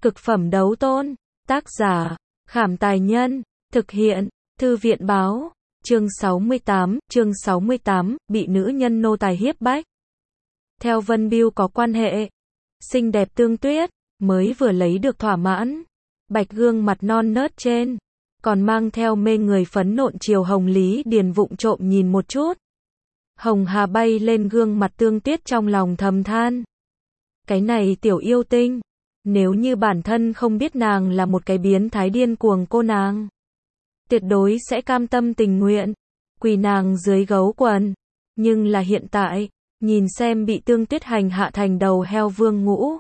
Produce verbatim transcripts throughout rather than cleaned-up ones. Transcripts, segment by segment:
Cực phẩm đấu tôn. Tác giả, Khảm Tài Nhân. Thực hiện, Thư viện Báo. Chương sáu mươi tám, chương sáu mươi tám, bị nữ nhân nô tài hiếp bách. Theo Vân Biêu có quan hệ, xinh đẹp Tương Tuyết, mới vừa lấy được thỏa mãn. Bạch gương mặt non nớt trên, còn mang theo mê người phấn nộn chiều hồng. Lý Điền vụng trộm nhìn một chút. Hồng hà bay lên gương mặt Tương Tuyết, trong lòng thầm than. Cái này tiểu yêu tinh, nếu như bản thân không biết nàng là một cái biến thái điên cuồng cô nàng, tuyệt đối sẽ cam tâm tình nguyện quỳ nàng dưới gấu quần. Nhưng là hiện tại, nhìn xem bị Tương Tuyết hành hạ thành đầu heo Vương Ngũ,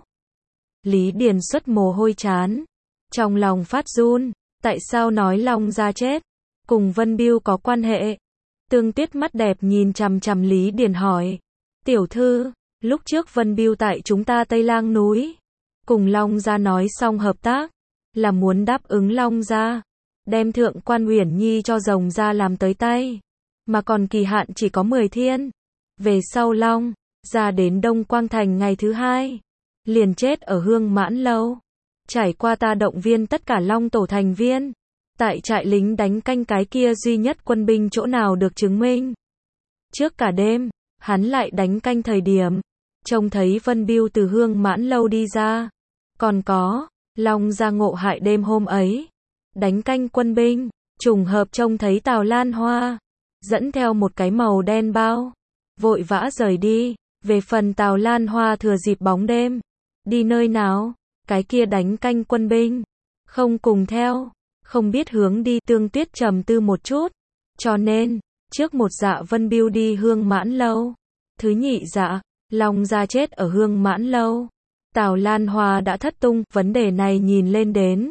Lý Điền xuất mồ hôi chán, trong lòng phát run. Tại sao nói Long Gia chết cùng Vân Biêu có quan hệ? Tương Tuyết mắt đẹp nhìn chằm chằm Lý Điền hỏi. Tiểu thư, lúc trước Vân Biêu tại chúng ta Tây Lang núi cùng Long Gia nói xong hợp tác, là muốn đáp ứng Long Gia đem Thượng Quan Uyển Nhi cho Rồng Gia làm tới tay, mà còn kỳ hạn chỉ có mười thiên. Về sau Long Gia đến Đông Quang Thành ngày thứ hai, liền chết ở Hương Mãn Lâu. Trải qua ta động viên tất cả Long Tổ thành viên, tại trại lính đánh canh cái kia duy nhất quân binh chỗ nào được chứng minh. Trước cả đêm, hắn lại đánh canh thời điểm, trông thấy Vân Biêu từ Hương Mãn Lâu đi ra. Còn có, Long Gia ngộ hại đêm hôm ấy, đánh canh quân binh, trùng hợp trông thấy Tào Lan Hoa, dẫn theo một cái màu đen bao, vội vã rời đi. Về phần Tào Lan Hoa thừa dịp bóng đêm, đi nơi nào, cái kia đánh canh quân binh, không cùng theo, không biết hướng đi. Tương Tuyết trầm tư một chút, cho nên, trước một dạ Vân Biêu đi Hương Mãn Lâu, thứ nhị dạ, Long Gia chết ở Hương Mãn Lâu, Tào Lan Hoa đã thất tung. Vấn đề này nhìn lên đến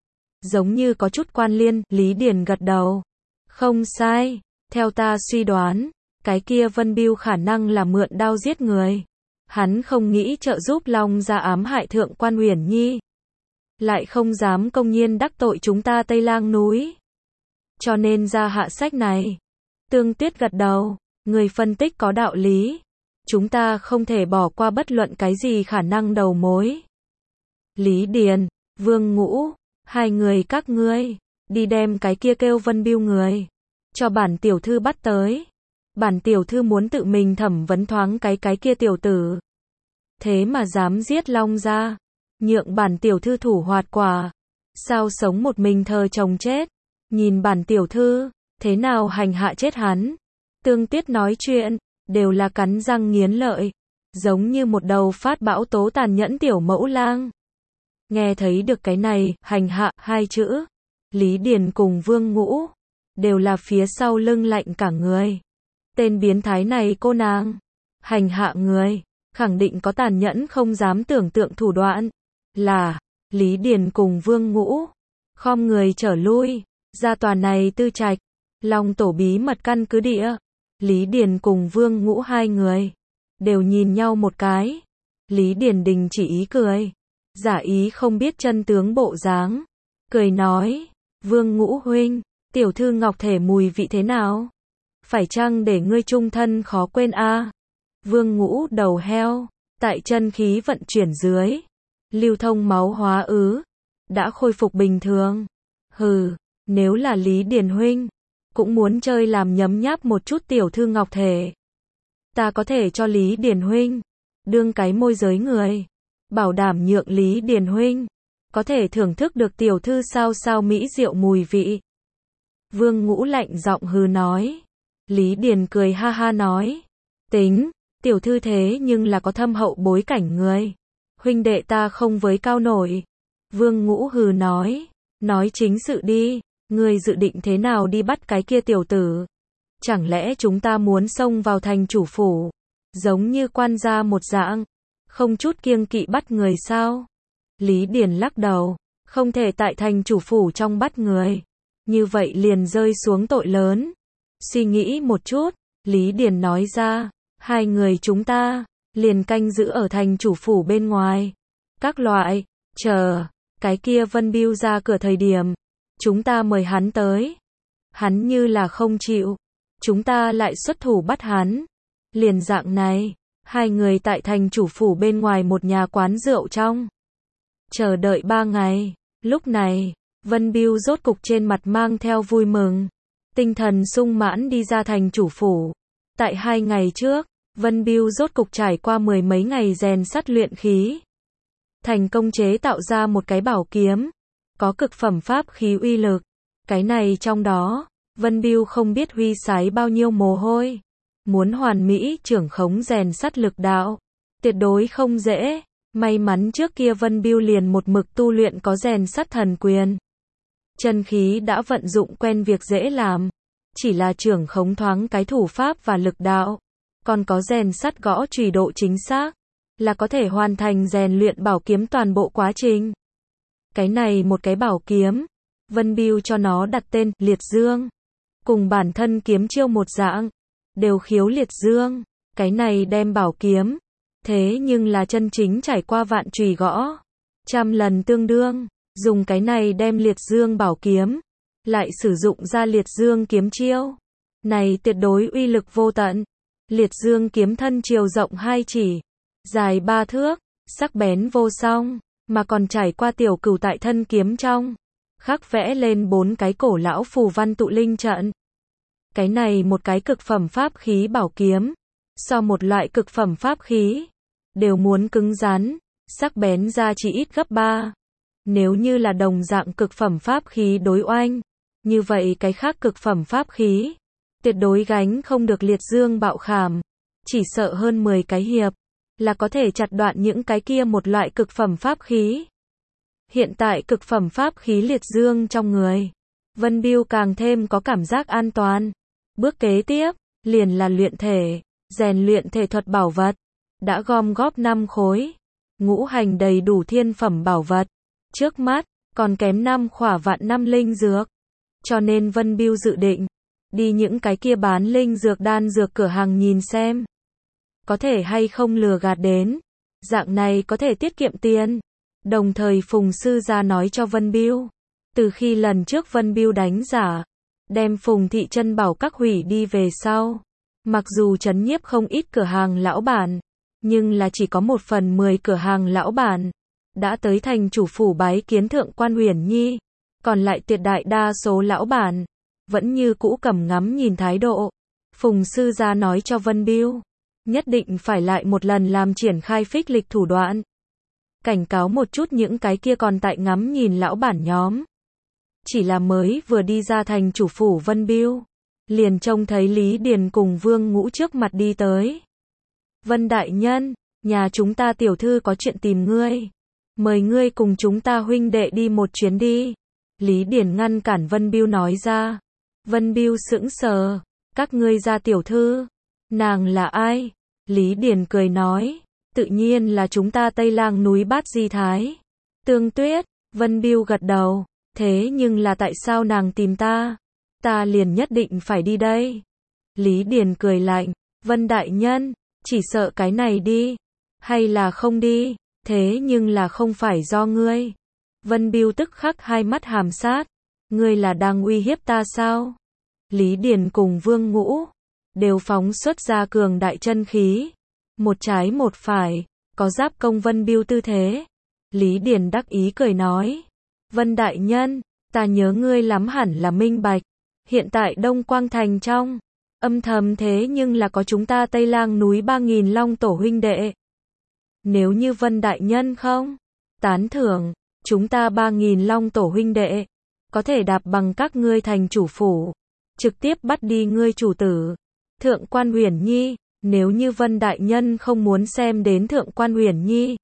giống như có chút quan liên. Lý Điền gật đầu. Không sai, theo ta suy đoán, cái kia Vân Biêu khả năng là mượn đao giết người. Hắn không nghĩ trợ giúp Long Gia ám hại Thượng Quan Uyển Nhi, lại không dám công nhiên đắc tội chúng ta Tây Lang núi, cho nên ra hạ sách này. Tương Tuyết gật đầu. Người phân tích có đạo lý, chúng ta không thể bỏ qua bất luận cái gì khả năng đầu mối. Lý Điền, Vương Ngũ, hai người các ngươi đi đem cái kia kêu Vân Biêu người cho bản tiểu thư bắt tới. Bản tiểu thư muốn tự mình thẩm vấn thoáng cái cái kia tiểu tử, thế mà dám giết Long Gia, nhượng bản tiểu thư thủ hoạt quả, sao sống một mình thờ chồng chết, nhìn bản tiểu thư thế nào hành hạ chết hắn. Tương Tuyết nói chuyện đều là cắn răng nghiến lợi, giống như một đầu phát bão tố tàn nhẫn tiểu mẫu lang. Nghe thấy được cái này, hành hạ hai chữ, Lý Điền cùng Vương Ngũ đều là phía sau lưng lạnh cả người. Tên biến thái này cô nàng hành hạ người, khẳng định có tàn nhẫn không dám tưởng tượng thủ đoạn. Là, Lý Điền cùng Vương Ngũ khom người trở lui ra tòa này tư trạch, Long Tổ bí mật căn cứ địa. Lý Điền cùng Vương Ngũ hai người đều nhìn nhau một cái. Lý Điền đình chỉ ý cười, giả ý không biết chân tướng bộ dáng, cười nói, Vương Ngũ huynh, tiểu thư ngọc thể mùi vị thế nào? Phải chăng để ngươi chung thân khó quên a? À? Vương Ngũ đầu heo, tại chân khí vận chuyển dưới, lưu thông máu hóa ứ, đã khôi phục bình thường. Hừ, nếu là Lý Điền huynh cũng muốn chơi làm nhấm nháp một chút tiểu thư ngọc thể, ta có thể cho Lý Điền huynh đương cái môi giới người, bảo đảm nhượng Lý Điền huynh có thể thưởng thức được tiểu thư sao sao mỹ diệu mùi vị. Vương Ngũ lạnh giọng hừ nói. Lý Điền cười ha ha nói, tính, tiểu thư thế nhưng là có thâm hậu bối cảnh người, huynh đệ ta không với cao nổi. Vương Ngũ hừ nói, nói chính sự đi, ngươi dự định thế nào đi bắt cái kia tiểu tử? Chẳng lẽ chúng ta muốn xông vào thành chủ phủ, giống như quan gia một dạng, không chút kiêng kỵ bắt người sao? Lý Điền lắc đầu, không thể tại thành chủ phủ trong bắt người, như vậy liền rơi xuống tội lớn. Suy nghĩ một chút, Lý Điền nói ra, hai người chúng ta liền canh giữ ở thành chủ phủ bên ngoài, các loại, chờ cái kia Vân Biêu ra cửa thời điểm, chúng ta mời hắn tới. Hắn như là không chịu, chúng ta lại xuất thủ bắt hắn. Liền dạng này, hai người tại thành chủ phủ bên ngoài một nhà quán rượu trong chờ đợi ba ngày. Lúc này, Vân Bưu rốt cục trên mặt mang theo vui mừng. Tinh thần sung mãn đi ra thành chủ phủ. Tại hai ngày trước, Vân Bưu rốt cục trải qua mười mấy ngày rèn sắt luyện khí. Thành công chế tạo ra một cái bảo kiếm. Có cực phẩm pháp khí uy lực. Cái này trong đó, Vân Bưu không biết huy sái bao nhiêu mồ hôi. Muốn hoàn mỹ trưởng khống rèn sắt lực đạo. Tuyệt đối không dễ. May mắn trước kia Vân Bưu liền một mực tu luyện có rèn sắt thần quyền. Chân khí đã vận dụng quen việc dễ làm. Chỉ là trưởng khống thoáng cái thủ pháp và lực đạo. Còn có rèn sắt gõ chùy độ chính xác. Là có thể hoàn thành rèn luyện bảo kiếm toàn bộ quá trình. Cái này một cái bảo kiếm. Vân Bưu cho nó đặt tên Liệt Dương. Cùng bản thân kiếm chiêu một dạng. Đều khiếu liệt dương. Cái này đem bảo kiếm. Thế nhưng là chân chính trải qua vạn chùy gõ. Trăm lần tương đương. Dùng cái này đem liệt dương bảo kiếm. Lại sử dụng ra liệt dương kiếm chiêu. Này tuyệt đối uy lực vô tận. Liệt dương kiếm thân chiều rộng hai chỉ. Dài ba thước. Sắc bén vô song. Mà còn trải qua tiểu cửu tại thân kiếm trong. Khắc vẽ lên bốn cái cổ lão phù văn tụ linh trận. Cái này một cái cực phẩm pháp khí bảo kiếm. So một loại cực phẩm pháp khí. Đều muốn cứng rắn. Sắc bén ra chỉ ít gấp ba. Nếu như là đồng dạng cực phẩm pháp khí đối oanh. Như vậy cái khác cực phẩm pháp khí. Tuyệt đối gánh không được liệt dương bạo khảm. Chỉ sợ hơn mười cái hiệp. Là có thể chặt đoạn những cái kia một loại cực phẩm pháp khí. Hiện tại cực phẩm pháp khí liệt dương trong người. Vân Bưu càng thêm có cảm giác an toàn. Bước kế tiếp, liền là luyện thể, rèn luyện thể thuật bảo vật. Đã gom góp năm khối. Ngũ hành đầy đủ thiên phẩm bảo vật. Trước mắt, còn kém năm khỏa vạn năm linh dược. Cho nên Vân Bưu dự định. Đi những cái kia bán linh dược đan dược cửa hàng nhìn xem. Có thể hay không lừa gạt đến. Dạng này có thể tiết kiệm tiền. Đồng thời Phùng sư gia nói cho Vân Bưu. Từ khi lần trước Vân Bưu đánh giả. Đem Phùng thị chân bảo các hủy đi về sau. Mặc dù trấn nhiếp không ít cửa hàng lão bản. Nhưng là chỉ có một phần mười cửa hàng lão bản. Đã tới thành chủ phủ bái kiến thượng quan Uyển Nhi. Còn lại tuyệt đại đa số lão bản. Vẫn như cũ cầm ngắm nhìn thái độ. Phùng sư gia nói cho Vân Bưu. Nhất định phải lại một lần làm triển khai phích lịch thủ đoạn. Cảnh cáo một chút những cái kia còn tại ngắm nhìn lão bản nhóm. Chỉ là mới vừa đi ra thành chủ phủ Vân Bưu. Liền trông thấy Lý Điền cùng Vương Ngũ trước mặt đi tới. Vân đại nhân, nhà chúng ta tiểu thư có chuyện tìm ngươi. Mời ngươi cùng chúng ta huynh đệ đi một chuyến đi. Lý Điền ngăn cản Vân Bưu nói ra. Vân Bưu sững sờ. Các ngươi ra tiểu thư. Nàng là ai? Lý Điền cười nói. Tự nhiên là chúng ta Tây Lang núi Bát Di Thái. Tương Tuyết. Vân Bưu gật đầu. Thế nhưng là tại sao nàng tìm ta? Ta liền nhất định phải đi đây. Lý Điền cười lạnh. Vân đại nhân, chỉ sợ cái này đi. Hay là không đi. Thế nhưng là không phải do ngươi. Vân Bưu tức khắc hai mắt hàm sát. Ngươi là đang uy hiếp ta sao? Lý Điền cùng Vương Ngũ. Đều phóng xuất ra cường đại chân khí. Một trái một phải. Có giáp công Vân Bưu tư thế. Lý Điền đắc ý cười nói. Vân đại nhân, ta nhớ ngươi lắm hẳn là minh bạch. Hiện tại Đông Quang Thành trong. Âm thầm thế nhưng là có chúng ta Tây Lang núi ba nghìn long tổ huynh đệ. Nếu như Vân đại nhân không tán thưởng, chúng ta ba nghìn long tổ huynh đệ. Có thể đạp bằng các ngươi thành chủ phủ. Trực tiếp bắt đi ngươi chủ tử. Thượng quan Uyển Nhi. Nếu như Vân đại nhân không muốn xem đến thượng quan Uyển Nhi.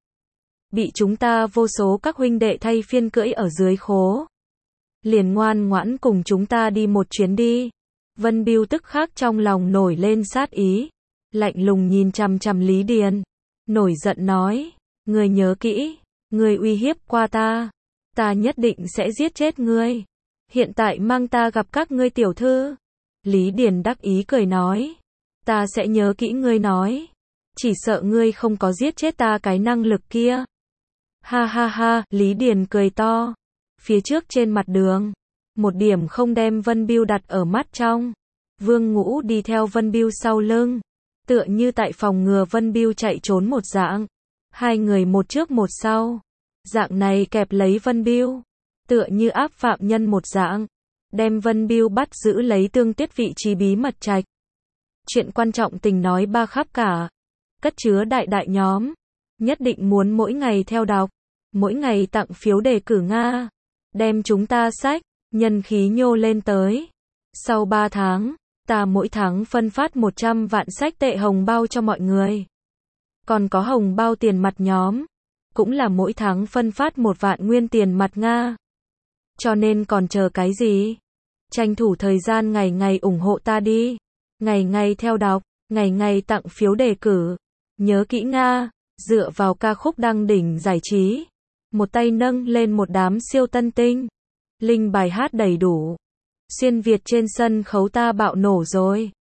Bị chúng ta vô số các huynh đệ thay phiên cưỡi ở dưới khố. Liền ngoan ngoãn cùng chúng ta đi một chuyến đi. Vân Bưu tức khắc trong lòng nổi lên sát ý. Lạnh lùng nhìn chằm chằm Lý Điền. Nổi giận nói. Ngươi nhớ kỹ. Ngươi uy hiếp qua ta. Ta nhất định sẽ giết chết ngươi. Hiện tại mang ta gặp các ngươi tiểu thư. Lý Điền đắc ý cười nói. Ta sẽ nhớ kỹ ngươi nói. Chỉ sợ ngươi không có giết chết ta cái năng lực kia. Ha ha ha, Lý Điền cười to. Phía trước trên mặt đường. Một điểm không đem Vân Bưu đặt ở mắt trong. Vương Ngũ đi theo Vân Bưu sau lưng. Tựa như tại phòng ngừa Vân Bưu chạy trốn một dạng. Hai người một trước một sau. Dạng này kẹp lấy Vân Biêu, tựa như áp phạm nhân một dạng, đem Vân Biêu bắt giữ lấy tương tiết vị trí bí mật trạch. Chuyện quan trọng tình nói ba khắp cả, cất chứa đại đại nhóm, nhất định muốn mỗi ngày theo đọc, mỗi ngày tặng phiếu đề cử Nga, đem chúng ta sách, nhân khí nhô lên tới. Sau ba tháng, ta mỗi tháng phân phát một trăm vạn sách tệ hồng bao cho mọi người. Còn có hồng bao tiền mặt nhóm, cũng là mỗi tháng phân phát một vạn nguyên tiền mặt Nga. Cho nên còn chờ cái gì? Tranh thủ thời gian ngày ngày ủng hộ ta đi. Ngày ngày theo đọc, ngày ngày tặng phiếu đề cử. Nhớ kỹ Nga, dựa vào ca khúc đăng đỉnh giải trí. Một tay nâng lên một đám siêu tân tinh. Linh bài hát đầy đủ. Xuyên Việt trên sân khấu ta bạo nổ rồi.